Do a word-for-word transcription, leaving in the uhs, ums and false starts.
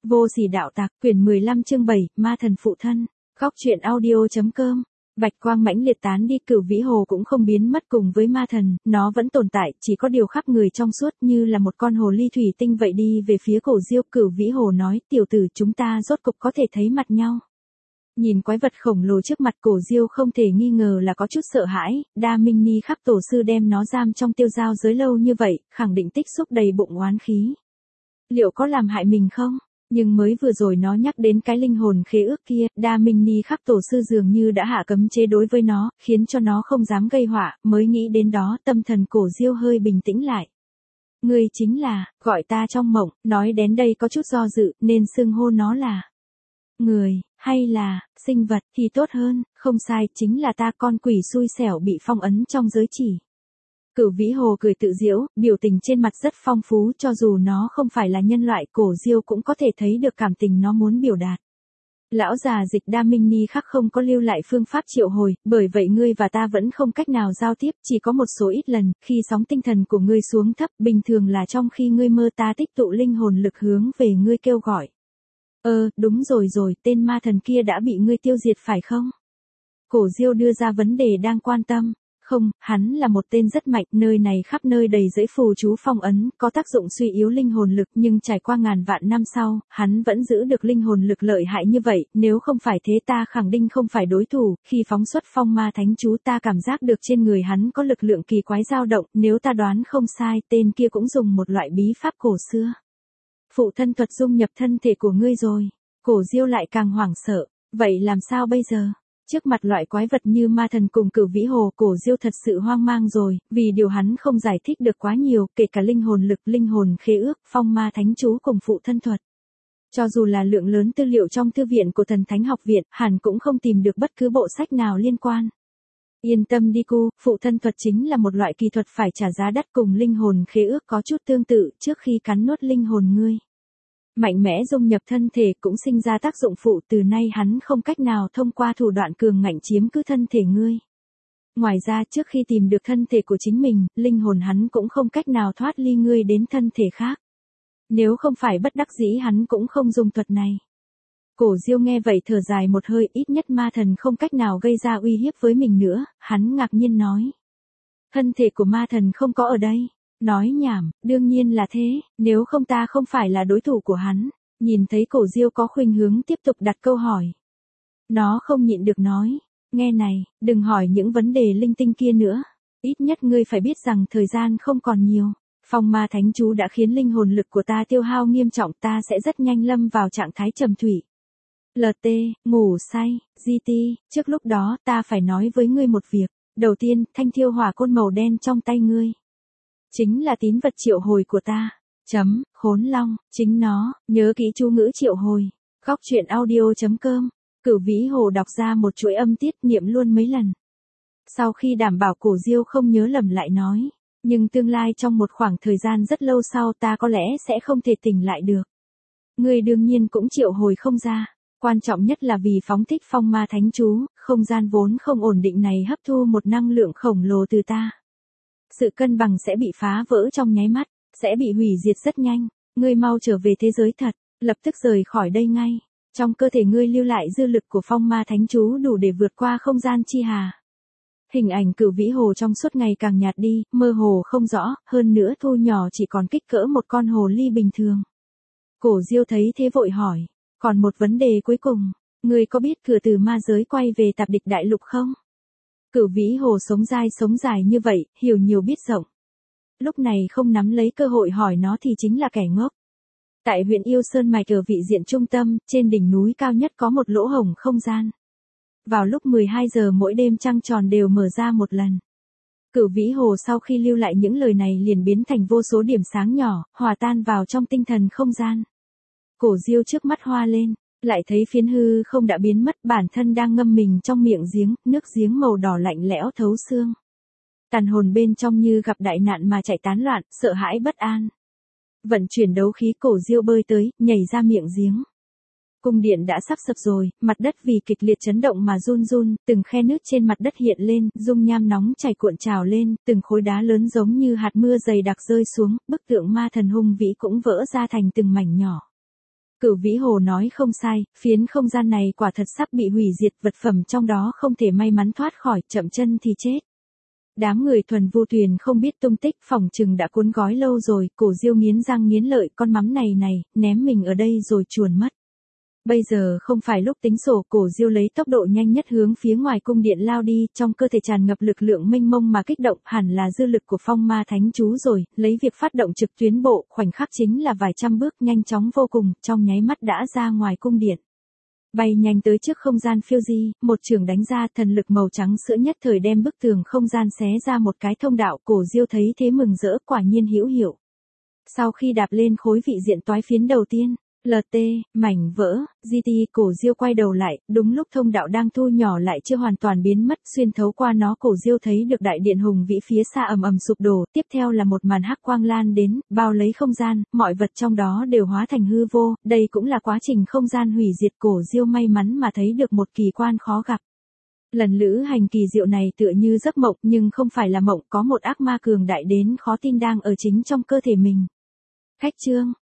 Vô sỉ đạo tặc, quyển mười lăm chương bảy, ma thần phụ thân. Góc truyện audio.com. Bạch quang mãnh liệt tán đi, Cửu Vĩ Hồ cũng không biến mất cùng với ma thần, nó vẫn tồn tại, chỉ có điều khắp người trong suốt như là một con hồ ly thủy tinh vậy đi về phía Cổ Diêu. Cửu Vĩ Hồ nói, tiểu tử, chúng ta rốt cục có thể thấy mặt nhau. Nhìn quái vật khổng lồ trước mặt, Cổ Diêu không thể nghi ngờ là có chút sợ hãi. Đa Minh Ni Khắc tổ sư đem nó giam trong tiêu giao giới lâu như vậy, khẳng định tích xúc đầy bụng oán khí. Liệu có làm hại mình không? Nhưng mới vừa rồi nó nhắc đến cái linh hồn khế ước kia, Đa Minh Ni Khắc tổ sư dường như đã hạ cấm chế đối với nó, khiến cho nó không dám gây họa. Mới nghĩ đến đó, tâm thần Cổ Diêu hơi bình tĩnh lại. Ngươi chính là, gọi ta trong mộng, nói đến đây có chút do dự, nên xưng hô nó là người, hay là sinh vật thì tốt hơn. Không sai, chính là ta, con quỷ xui xẻo bị phong ấn trong giới chỉ. Cửu Vĩ Hồ cười tự giễu, biểu tình trên mặt rất phong phú, cho dù nó không phải là nhân loại, Cổ Diêu cũng có thể thấy được cảm tình nó muốn biểu đạt. Lão già Dịch Đa Minh Ni Khắc không có lưu lại phương pháp triệu hồi, bởi vậy ngươi và ta vẫn không cách nào giao tiếp, chỉ có một số ít lần, khi sóng tinh thần của ngươi xuống thấp, bình thường là trong khi ngươi mơ ta tích tụ linh hồn lực hướng về ngươi kêu gọi. Ờ, đúng rồi rồi, tên ma thần kia đã bị ngươi tiêu diệt phải không? Cổ Diêu đưa ra vấn đề đang quan tâm. Không, hắn là một tên rất mạnh, nơi này khắp nơi đầy dẫy phù chú phong ấn, có tác dụng suy yếu linh hồn lực, nhưng trải qua ngàn vạn năm sau, hắn vẫn giữ được linh hồn lực lợi hại như vậy, nếu không phải thế ta khẳng định không phải đối thủ. Khi phóng xuất phong ma thánh chú ta cảm giác được trên người hắn có lực lượng kỳ quái dao động, nếu ta đoán không sai, tên kia cũng dùng một loại bí pháp cổ xưa. Phụ thân thuật dung nhập thân thể của ngươi rồi. Cổ Diêu lại càng hoảng sợ, vậy làm sao bây giờ? Trước mặt loại quái vật như ma thần cùng Cửu Vĩ Hồ, Cổ Diêu thật sự hoang mang rồi, vì điều hắn không giải thích được quá nhiều, kể cả linh hồn lực, linh hồn khế ước, phong ma thánh chú cùng phụ thân thuật. Cho dù là lượng lớn tư liệu trong thư viện của Thần Thánh Học Viện, hẳn cũng không tìm được bất cứ bộ sách nào liên quan. Yên tâm đi cu, phụ thân thuật chính là một loại kỳ thuật phải trả giá đắt, cùng linh hồn khế ước có chút tương tự. Trước khi cắn nuốt linh hồn ngươi, mạnh mẽ dung nhập thân thể cũng sinh ra tác dụng phụ, từ nay hắn không cách nào thông qua thủ đoạn cường ngạnh chiếm cứ thân thể ngươi. Ngoài ra, trước khi tìm được thân thể của chính mình, linh hồn hắn cũng không cách nào thoát ly ngươi đến thân thể khác. Nếu không phải bất đắc dĩ hắn cũng không dùng thuật này. Cổ Diêu nghe vậy thở dài một hơi, ít nhất ma thần không cách nào gây ra uy hiếp với mình nữa. Hắn ngạc nhiên nói. Thân thể của ma thần không có ở đây. Nói nhảm, đương nhiên là thế, nếu không ta không phải là đối thủ của hắn. Nhìn thấy Cổ Diêu có khuynh hướng tiếp tục đặt câu hỏi. Nó không nhịn được nói, nghe này, đừng hỏi những vấn đề linh tinh kia nữa. Ít nhất ngươi phải biết rằng thời gian không còn nhiều. Phong ma thánh chú đã khiến linh hồn lực của ta tiêu hao nghiêm trọng, ta sẽ rất nhanh lâm vào trạng thái trầm thủy. lờ tê, ngủ say, giê tê, trước lúc đó ta phải nói với ngươi một việc. Đầu tiên, thanh thiêu hỏa côn màu đen trong tay ngươi chính là tín vật triệu hồi của ta. Chấm, khốn long, chính nó, nhớ kỹ chú ngữ triệu hồi. Góc truyện audio.com. Cửu Vĩ Hồ đọc ra một chuỗi âm tiết, niệm luôn mấy lần. Sau khi đảm bảo Cổ Diêu không nhớ lầm lại nói, nhưng tương lai trong một khoảng thời gian rất lâu sau ta có lẽ sẽ không thể tỉnh lại được. Ngươi đương nhiên cũng triệu hồi không ra. Quan trọng nhất là vì phóng thích phong ma thánh chú, không gian vốn không ổn định này hấp thu một năng lượng khổng lồ từ ta. Sự cân bằng sẽ bị phá vỡ trong nháy mắt, sẽ bị hủy diệt rất nhanh. Ngươi mau trở về thế giới thật, lập tức rời khỏi đây ngay. Trong cơ thể ngươi lưu lại dư lực của phong ma thánh chú đủ để vượt qua không gian chi hà. Hình ảnh Cửu Vĩ Hồ trong suốt ngày càng nhạt đi, mơ hồ không rõ, hơn nữa thu nhỏ chỉ còn kích cỡ một con hồ ly bình thường. Cổ Diêu thấy thế vội hỏi, còn một vấn đề cuối cùng, ngươi có biết cửa từ ma giới quay về Tạp Địch Đại Lục không? Cửu Vĩ Hồ sống dai sống dài như vậy, hiểu nhiều biết rộng. Lúc này không nắm lấy cơ hội hỏi nó thì chính là kẻ ngốc. Tại huyện Yêu Sơn Mạch ở vị diện trung tâm, trên đỉnh núi cao nhất có một lỗ hổng không gian. Vào lúc mười hai giờ mỗi đêm trăng tròn đều mở ra một lần. Cửu Vĩ Hồ sau khi lưu lại những lời này liền biến thành vô số điểm sáng nhỏ, hòa tan vào trong tinh thần không gian. Cổ Diêu trước mắt hoa lên, lại thấy phiến hư không đã biến mất, bản thân đang ngâm mình trong miệng giếng, nước giếng màu đỏ lạnh lẽo thấu xương. Tàn hồn bên trong như gặp đại nạn mà chạy tán loạn, sợ hãi bất an. Vận chuyển đấu khí, Cổ Diêu bơi tới, nhảy ra miệng giếng. Cung điện đã sắp sập rồi, mặt đất vì kịch liệt chấn động mà run run, từng khe nước trên mặt đất hiện lên, dung nham nóng chảy cuộn trào lên, từng khối đá lớn giống như hạt mưa dày đặc rơi xuống, bức tượng ma thần hung vĩ cũng vỡ ra thành từng mảnh nhỏ. Cửu Vĩ Hồ nói không sai, phiến không gian này quả thật sắp bị hủy diệt, vật phẩm trong đó không thể may mắn thoát khỏi, chậm chân thì chết. Đám người Thuần Vu Tuyền không biết tung tích, phỏng chừng đã cuốn gói lâu rồi, Cổ Diêu nghiến răng nghiến lợi, con mắm này này, ném mình ở đây rồi chuồn mất. Bây giờ không phải lúc tính sổ, Cổ Diêu lấy tốc độ nhanh nhất hướng phía ngoài cung điện lao đi, trong cơ thể tràn ngập lực lượng mênh mông mà kích động, hẳn là dư lực của Phong Ma Thánh Chú rồi, lấy việc phát động trực tuyến bộ, khoảnh khắc chính là vài trăm bước, nhanh chóng vô cùng, trong nháy mắt đã ra ngoài cung điện. Bay nhanh tới trước không gian phiêu di, một trường đánh ra, thần lực màu trắng sữa nhất thời đem bức tường không gian xé ra một cái thông đạo, Cổ Diêu thấy thế mừng rỡ, quả nhiên hữu hiệu. Sau khi đạp lên khối vị diện toái phiến đầu tiên, lờ tê, mảnh vỡ, giê tê, Cổ Diêu quay đầu lại, đúng lúc thông đạo đang thu nhỏ lại chưa hoàn toàn biến mất, xuyên thấu qua nó Cổ Diêu thấy được đại điện hùng vĩ phía xa ầm ầm sụp đổ, tiếp theo là một màn hắc quang lan đến, bao lấy không gian, mọi vật trong đó đều hóa thành hư vô, đây cũng là quá trình không gian hủy diệt. Cổ Diêu may mắn mà thấy được một kỳ quan khó gặp. Lần lữ hành kỳ diệu này tựa như giấc mộng, nhưng không phải là mộng, có một ác ma cường đại đến khó tin đang ở chính trong cơ thể mình. Khách chương